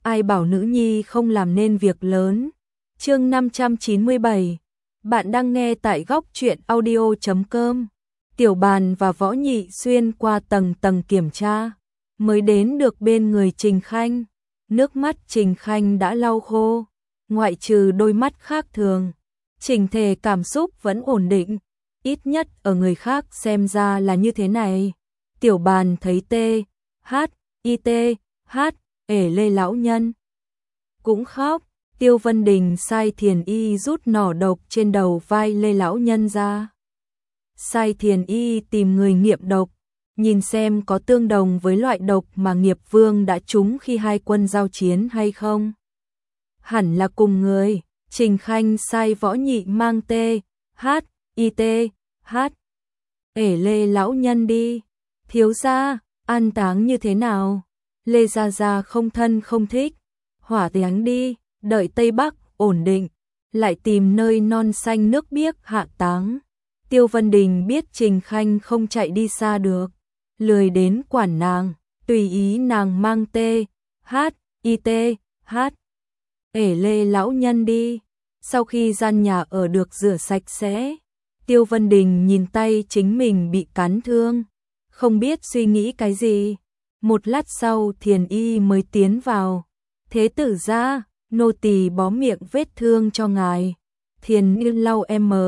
ai bảo nữ nhi không làm nên việc lớn. Chương 597. Bạn đang nghe tại góc truyện audio.com. Tiểu Bàn và Võ Nhị xuyên qua tầng tầng kiểm tra, mới đến được bên người Trình Khanh. Nước mắt Trình Khanh đã lau khô, ngoại trừ đôi mắt khác thường, chỉnh thể cảm xúc vẫn ổn định, ít nhất ở người khác xem ra là như thế này. Tiểu Bàn thấy Lê lão nhân cũng khóc. Tiêu Vân Đình sai Thiền Y rút nỏ độc trên đầu vai Lê lão nhân ra. Sai Thiền Y tìm người nghiệm độc, nhìn xem có tương đồng với loại độc mà Nghiệp Vương đã trúng khi hai quân giao chiến hay không. Hẳn là cùng người. Trình Khanh sai Võ Nhị mang Lê lão nhân đi. Thiếu gia, an táng như thế nào? Lê gia gia không thân không thích, hỏa táng đi, đợi Tây Bắc ổn định, lại tìm nơi non xanh nước biếc hạ táng. Tiêu Vân Đình biết Trình Khanh không chạy đi xa được, lười đến quản nàng, tùy ý nàng mang Lê lão nhân đi. Sau khi gian nhà ở được rửa sạch sẽ, Tiêu Vân Đình nhìn tay chính mình bị cắn thương, không biết suy nghĩ cái gì. Một lát sau Thiền Y mới tiến vào. Thế tử gia, nô tỳ bó miệng vết thương cho ngài. Thiền Y lau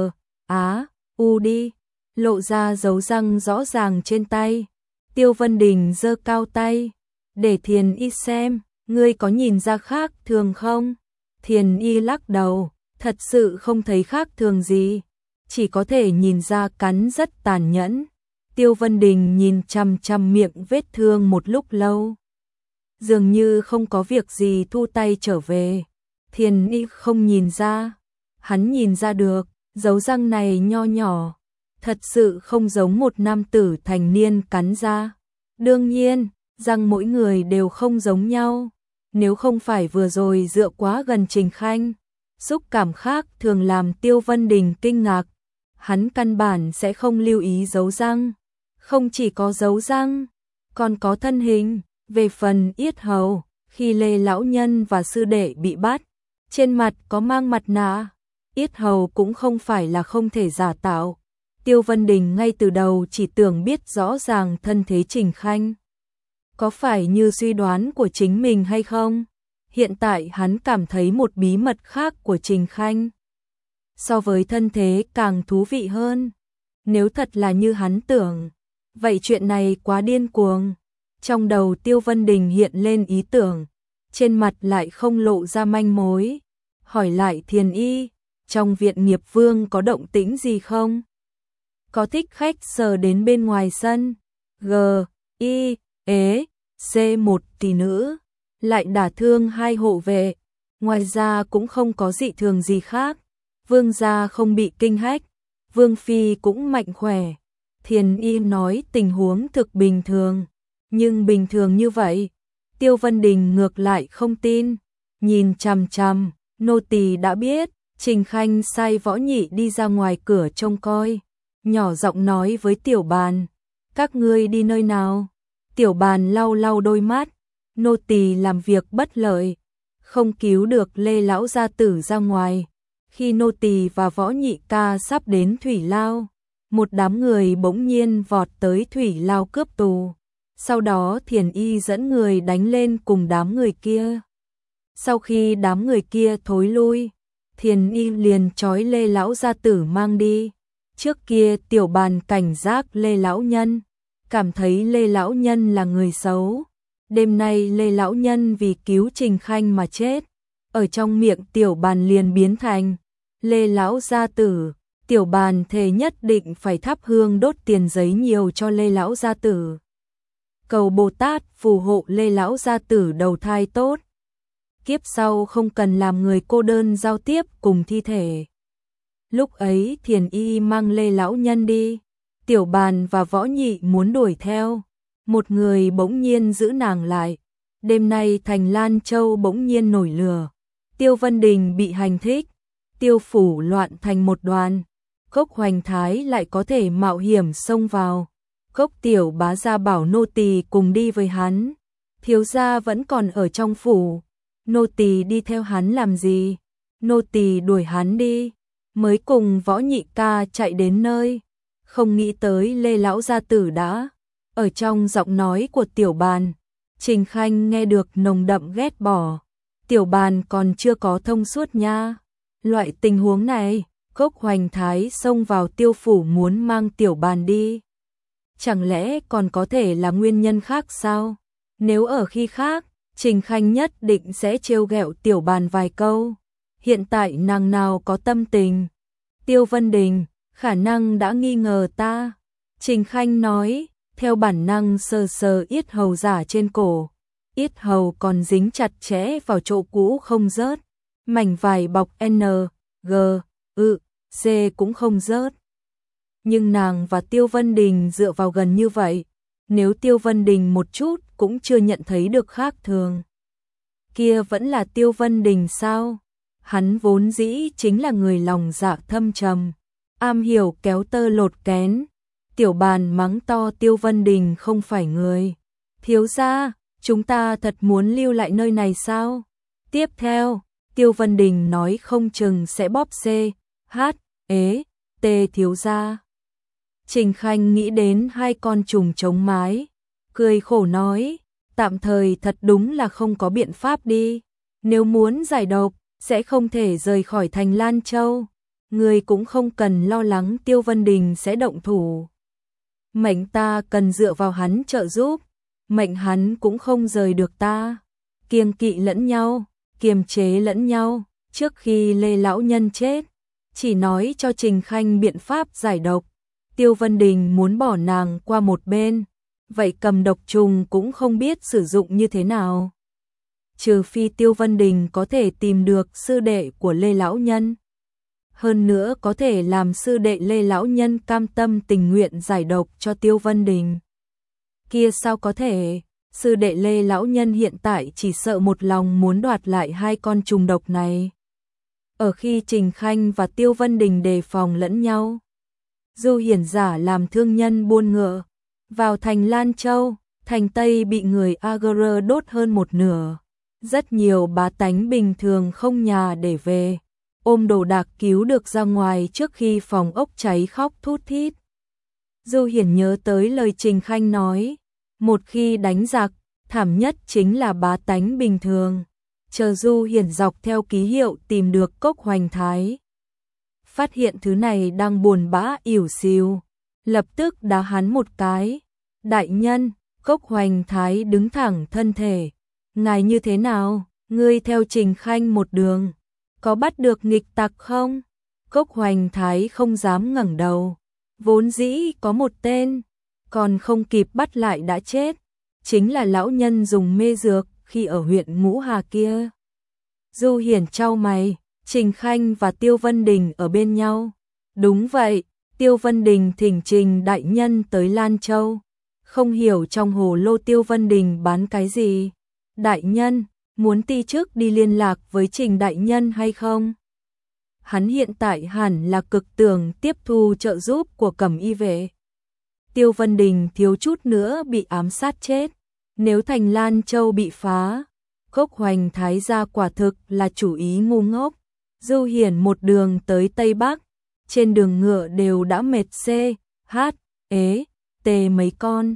đi, lộ ra dấu răng rõ ràng trên tay. Tiêu Vân Đình giơ cao tay, để Thiền Y xem, ngươi có nhìn ra khác thường không? Thiền Y lắc đầu, thật sự không thấy khác thường gì, chỉ có thể nhìn ra cắn rất tàn nhẫn. Tiêu Vân Đình nhìn chằm chằm miệng vết thương một lúc lâu, dường như không có việc gì thu tay trở về. Thiền Y không nhìn ra, hắn nhìn ra được, dấu răng này nho nhỏ, thật sự không giống một nam tử thành niên cắn ra. Đương nhiên, răng mỗi người đều không giống nhau, nếu không phải vừa rồi dựa quá gần Trình Khanh, xúc cảm khác thường làm Tiêu Vân Đình kinh ngạc, hắn căn bản sẽ không lưu ý dấu răng. Không chỉ có dấu răng, còn có thân hình. Về phần yết hầu, khi Lê lão nhân và sư đệ bị bắt, trên mặt có mang mặt nạ, yết hầu cũng không phải là không thể giả tạo. Tiêu Vân Đình ngay từ đầu chỉ tưởng biết rõ ràng thân thế Trình Khanh có phải như suy đoán của chính mình hay không. Hiện tại hắn cảm thấy một bí mật khác của Trình Khanh so với thân thế càng thú vị hơn. Nếu thật là như hắn tưởng, vậy chuyện này quá điên cuồng. Trong đầu Tiêu Vân Đình hiện lên ý tưởng, trên mặt lại không lộ ra manh mối. Hỏi lại Thiền Y, trong viện Nghiệp Vương có động tĩnh gì không? Có thích khách sờ đến bên ngoài sân, một tỷ nữ, lại đả thương hai hộ vệ. Ngoài ra cũng không có dị thường gì khác. Vương gia không bị kinh hách, Vương phi cũng mạnh khỏe. Thiền Y nói tình huống thực bình thường, nhưng bình thường như vậy, Tiêu Vân Đình ngược lại không tin. Nhìn chằm chằm, nô tỳ đã biết. Trình Khanh sai Võ Nhị đi ra ngoài cửa trông coi, nhỏ giọng nói với Tiểu Bàn, các ngươi đi nơi nào? Tiểu Bàn lau lau đôi mắt, nô tỳ làm việc bất lợi, không cứu được Lê lão gia tử ra ngoài. Khi nô tỳ và Võ Nhị ca sắp đến Thủy Lao, một đám người bỗng nhiên vọt tới Thủy Lao cướp tù. Sau đó Thiền Y dẫn người đánh lên cùng đám người kia. Sau khi đám người kia thối lui, Thiền Y liền trói Lê lão gia tử mang đi. Trước kia Tiểu Bàn cảnh giác Lê lão nhân, cảm thấy Lê lão nhân là người xấu. Đêm nay Lê lão nhân vì cứu Trình Khanh mà chết, ở trong miệng Tiểu Bàn liền biến thành Lê lão gia tử. Tiểu Bàn thề nhất định phải thắp hương đốt tiền giấy nhiều cho Lê lão gia tử, cầu Bồ Tát phù hộ Lê lão gia tử đầu thai tốt, kiếp sau không cần làm người cô đơn giao tiếp cùng thi thể. Lúc ấy Thiền Y mang Lê lão nhân đi, Tiểu Bàn và Võ Nhị muốn đuổi theo, một người bỗng nhiên giữ nàng lại. Đêm nay thành Lan Châu bỗng nhiên nổi lửa, Tiêu Vân Đình bị hành thích, Tiêu phủ loạn thành một đoàn. Cốc Hoành Thái lại có thể mạo hiểm xông vào. Cốc tiểu bá gia bảo nô tỳ cùng đi với hắn. Thiếu gia vẫn còn ở trong phủ, nô tỳ đi theo hắn làm gì? Nô tỳ đuổi hắn đi, mới cùng Võ Nhị ca chạy đến nơi, không nghĩ tới Lê lão gia tử đã. Ở trong giọng nói của Tiểu Bàn, Trình Khanh nghe được nồng đậm ghét bỏ. Tiểu Bàn còn chưa có thông suốt nha. Loại tình huống này, Cốc Hoành Thái xông vào Tiêu phủ muốn mang Tiểu Bàn đi. Chẳng lẽ còn có thể là nguyên nhân khác sao? Nếu ở khi khác, Trình Khanh nhất định sẽ trêu ghẹo Tiểu Bàn vài câu. Hiện tại nàng nào có tâm tình. Tiêu Vân Đình, khả năng đã nghi ngờ ta. Trình Khanh nói, theo bản năng sờ sờ yết hầu giả trên cổ. Yết hầu còn dính chặt chẽ vào chỗ cũ không rớt. Mảnh vải bọc N, G, C cũng không rớt. Nhưng nàng và Tiêu Vân Đình dựa vào gần như vậy. Nếu Tiêu Vân Đình một chút cũng chưa nhận thấy được khác thường. Kia vẫn là Tiêu Vân Đình sao? Hắn vốn dĩ chính là người lòng dạ thâm trầm, am hiểu kéo tơ lột kén. Tiểu Bàn mắng to Tiêu Vân Đình không phải người. Thiếu gia, chúng ta thật muốn lưu lại nơi này sao? Tiếp theo, Tiêu Vân Đình nói không chừng sẽ bóp C, H, ế, T thiếu gia. Trình Khanh nghĩ đến hai con trùng chống mái, cười khổ nói, tạm thời thật đúng là không có biện pháp đi. Nếu muốn giải độc, sẽ không thể rời khỏi thành Lan Châu. Người cũng không cần lo lắng Tiêu Vân Đình sẽ động thủ. Mệnh ta cần dựa vào hắn trợ giúp, mệnh hắn cũng không rời được ta. Kiêng kỵ lẫn nhau, kiềm chế lẫn nhau, trước khi Lê lão nhân chết, chỉ nói cho Trình Khanh biện pháp giải độc. Tiêu Vân Đình muốn bỏ nàng qua một bên, vậy cầm độc trùng cũng không biết sử dụng như thế nào. Trừ phi Tiêu Vân Đình có thể tìm được sư đệ của Lê lão nhân. Hơn nữa có thể làm sư đệ Lê lão nhân cam tâm tình nguyện giải độc cho Tiêu Vân Đình. Kia sao có thể, sư đệ Lê lão nhân hiện tại chỉ sợ một lòng muốn đoạt lại hai con trùng độc này. Ở khi Trình Khanh và Tiêu Vân Đình đề phòng lẫn nhau, Du Hiển giả làm thương nhân buôn ngựa, vào thành Lan Châu, thành Tây bị người Ager đốt hơn một nửa. Rất nhiều bá tánh bình thường không nhà để về, ôm đồ đạc cứu được ra ngoài trước khi phòng ốc cháy khóc thút thít. Du Hiển nhớ tới lời Trình Khanh nói, một khi đánh giặc, thảm nhất chính là bá tánh bình thường. Chờ Du Hiển dọc theo ký hiệu tìm được Cốc Hoành Thái, phát hiện thứ này đang buồn bã ỉu xìu, lập tức đá hắn một cái. Đại nhân, Cốc Hoành Thái đứng thẳng thân thể. Ngài như thế nào? Ngươi theo Trình Khanh một đường, có bắt được nghịch tặc không? Cốc Hoành Thái không dám ngẩng đầu. Vốn dĩ có một tên, còn không kịp bắt lại đã chết. Chính là lão nhân dùng mê dược khi ở huyện Ngũ Hà kia. Du Hiển chau mày, Trình Khanh và Tiêu Vân Đình ở bên nhau. Đúng vậy, Tiêu Vân Đình thỉnh Trình đại nhân tới Lan Châu. Không hiểu trong hồ lô Tiêu Vân Đình bán cái gì. Đại nhân, muốn ti trước đi liên lạc với Trình đại nhân hay không? Hắn hiện tại hẳn là cực tưởng tiếp thu trợ giúp của Cẩm Y vệ. Tiêu Vân Đình thiếu chút nữa bị ám sát chết. Nếu thành Lan Châu bị phá, Cốc Hoành Thái gia quả thực là chủ ý ngu ngốc. Du Hiển một đường tới Tây Bắc, trên đường ngựa đều đã mệt C, H, ế, T mấy con.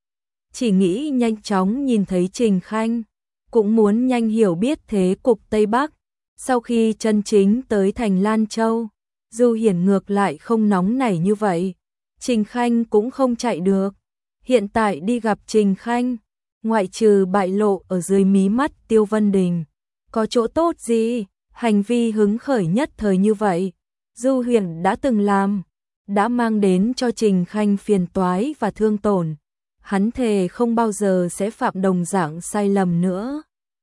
Chỉ nghĩ nhanh chóng nhìn thấy Trình Khanh, cũng muốn nhanh hiểu biết thế cục Tây Bắc. Sau khi chân chính tới thành Lan Châu, Du Hiển ngược lại không nóng nảy như vậy. Trình Khanh cũng không chạy được. Hiện tại đi gặp Trình Khanh, ngoại trừ bại lộ ở dưới mí mắt Tiêu Vân Đình, có chỗ tốt gì? Hành vi hứng khởi nhất thời như vậy, Du Hiển đã từng làm, đã mang đến cho Trình Khanh phiền toái và thương tổn. Hắn thề không bao giờ sẽ phạm đồng dạng sai lầm nữa.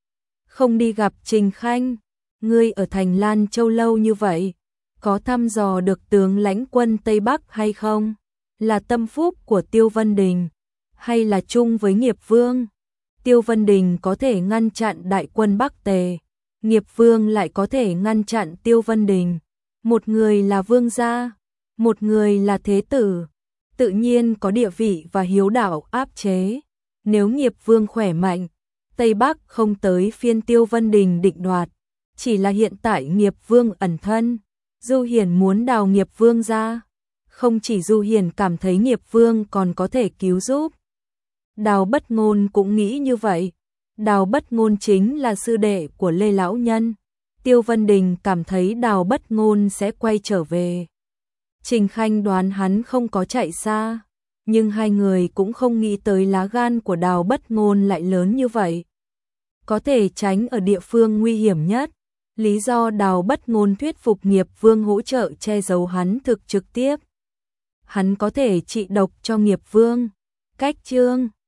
Không đi gặp Trình Khanh, ngươi ở thành Lan Châu lâu như vậy, có thăm dò được tướng lãnh quân Tây Bắc hay không? Là tâm phúc của Tiêu Vân Đình, hay là chung với Nghiệp Vương? Tiêu Vân Đình có thể ngăn chặn đại quân Bắc Tề, Nghiệp Vương lại có thể ngăn chặn Tiêu Vân Đình. Một người là vương gia, một người là thế tử, tự nhiên có địa vị và hiếu đạo áp chế. Nếu Nghiệp Vương khỏe mạnh, Tây Bắc không tới phiên Tiêu Vân Đình định đoạt, chỉ là hiện tại Nghiệp Vương ẩn thân, Du Hiền muốn đào Nghiệp Vương ra. Không chỉ Du Hiền cảm thấy Nghiệp Vương còn có thể cứu giúp. Đào Bất Ngôn cũng nghĩ như vậy. Đào Bất Ngôn chính là sư đệ của Lê Lão Nhân. Tiêu Vân Đình cảm thấy Đào Bất Ngôn sẽ quay trở về. Trình Khanh đoán hắn không có chạy xa, nhưng hai người cũng không nghĩ tới lá gan của Đào Bất Ngôn lại lớn như vậy. Có thể tránh ở địa phương nguy hiểm nhất. Lý do Đào Bất Ngôn thuyết phục Nghiệp Vương hỗ trợ che giấu hắn thực trực tiếp. Hắn có thể trị độc cho Nghiệp Vương. Cách chương